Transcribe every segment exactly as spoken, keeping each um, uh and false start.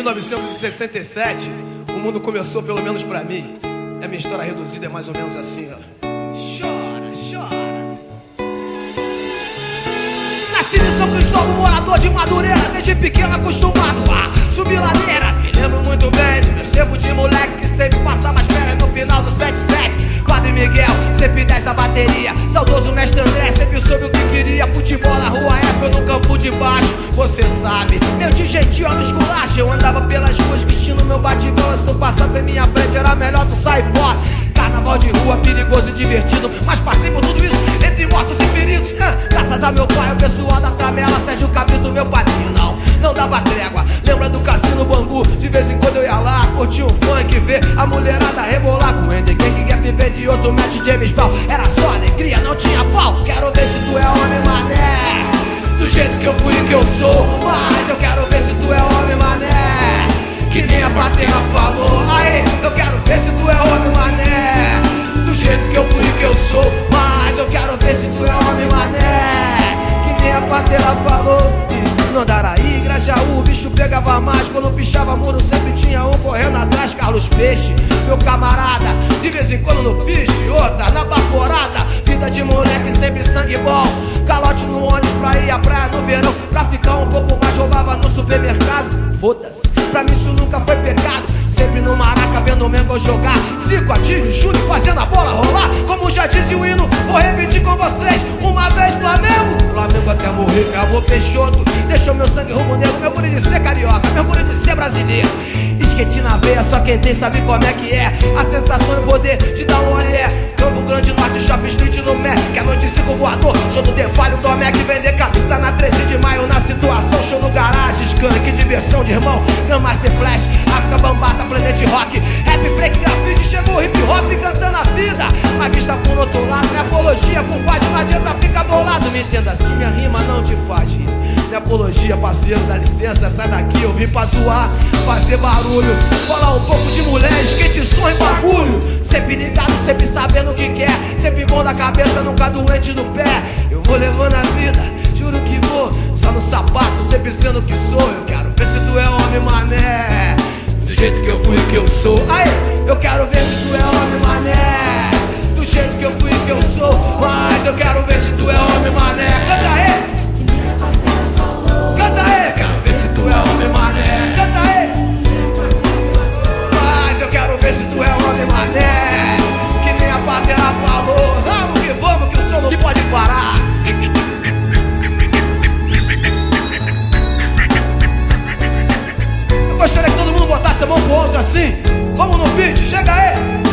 mil novecentos e sessenta e sete, o mundo começou, pelo menos pra mim. E a minha história reduzida é mais ou menos assim, ó. Chora, chora. Nasci de São Cristóvão, morador de Madureira, desde pequeno acostumado a subir ladeira. Me lembro muito bem dos meus tempos de moleque, que sempre passava as férias no final do sete sete. Padre Miguel, sempre dez da bateria. Saudoso mestre André, sempre soube o que queria. Futebol na rua, época no campo de baixo. Você sabe, meu de jeitinho no esculacho. Eu andava pelas ruas vestindo meu bate-bola. Se eu passasse em minha frente era melhor tu sair fora. Carnaval de rua, perigoso e divertido, mas passei por tudo isso entre mortos e feridos. Graças a meu pai, o pessoal da Tramela, Sérgio Cabrito, meu padrinho, não, não dava trégua. Lembra do Cassino Bangu? De vez em quando eu ia lá, curtir um funk, ver a mulherada rebolar com Andy Gang, Gap Band e outro match James Brown. Era só alegria, não tinha pau. Quero ver se tu é homem, mané, do jeito que eu fui e que eu sou. Mas eu quero ver se tu é homem, mané, que nem a plateia falou. Aê, eu quero ver se tu é homem, mané, do jeito que eu fui e que eu sou. Mas eu quero ver se tu é homem, mané, que nem a plateia falou. No Andaraí, Grajaú, o bicho pegava mais. Quando pichava muro sempre tinha um correndo atrás. Carlos Peixe, meu camarada, de vez em quando no piche, outra na baforada. Vida de moleque, sempre sangue bom. Calote no ônibus pra ir à praia no verão. Pra ficar um pouco mais roubava no supermercado. Foda-se, pra mim isso nunca foi pecado. Sempre no Maraca vendo o Mengo jogar. Zico, Atílio, Júlio fazendo a bola rolar. Como já disse o hino, vou repetir com vocês. Uma vez Flamengo, Flamengo até morrer. Meu avô Peixoto deixou meu sangue rumo negro. Meu orgulho de ser carioca, meu orgulho de ser brasileiro. Esquete na veia, só quem tem sabe como é que é. A sensação e o poder de dar um olé. Campo Grande Norte, Shopping Street no Mac. Que é noite cinco voador, show do Defalho, do Mac. Vender camisa na treze de maio na situação. Show no garagem, scan, que diversão de irmão. Grandmaster Flash, África Bambata, Planet Rock. Rap, break, grafite, chegou o hip hop cantando a vida. Mas vista por outro lado, minha apologia, compadre, não adianta ficar bolado. Me entenda assim, minha rima não te faz rir. Minha apologia, parceiro, dá licença, sai daqui, eu vim pra zoar, fazer barulho, falar um pouco de mulher, skate, som e bagulho. Sempre ligado, sempre sabendo o que quer, sempre bom da cabeça, nunca doente do pé. Eu vou levando a vida, juro que vou, só no sapato, sempre sendo o que sou. Eu quero ver se tu é homem, mané, do jeito que eu fui e que eu sou. Aí, eu quero ver se tu é homem, mané, do jeito que eu fui e que eu sou. Mas eu quero ver se tu é homem, mané. Canta aí, canta aí, quero ver se tu é homem, mané. Canta aí, mas eu quero ver se tu é homem, mané, que nem a Pátera falou. Vamos que vamos, que o som não pode parar. Eu gostaria que todo mundo botasse a mão pro outro assim. Vamos no beat, chega aí.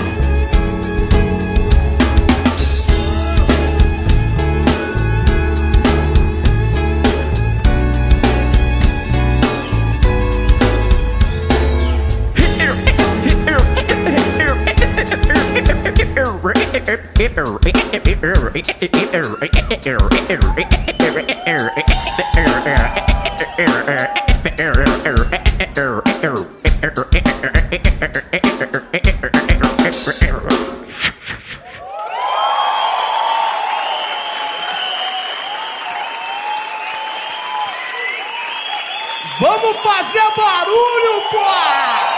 Vamos fazer barulho, pô!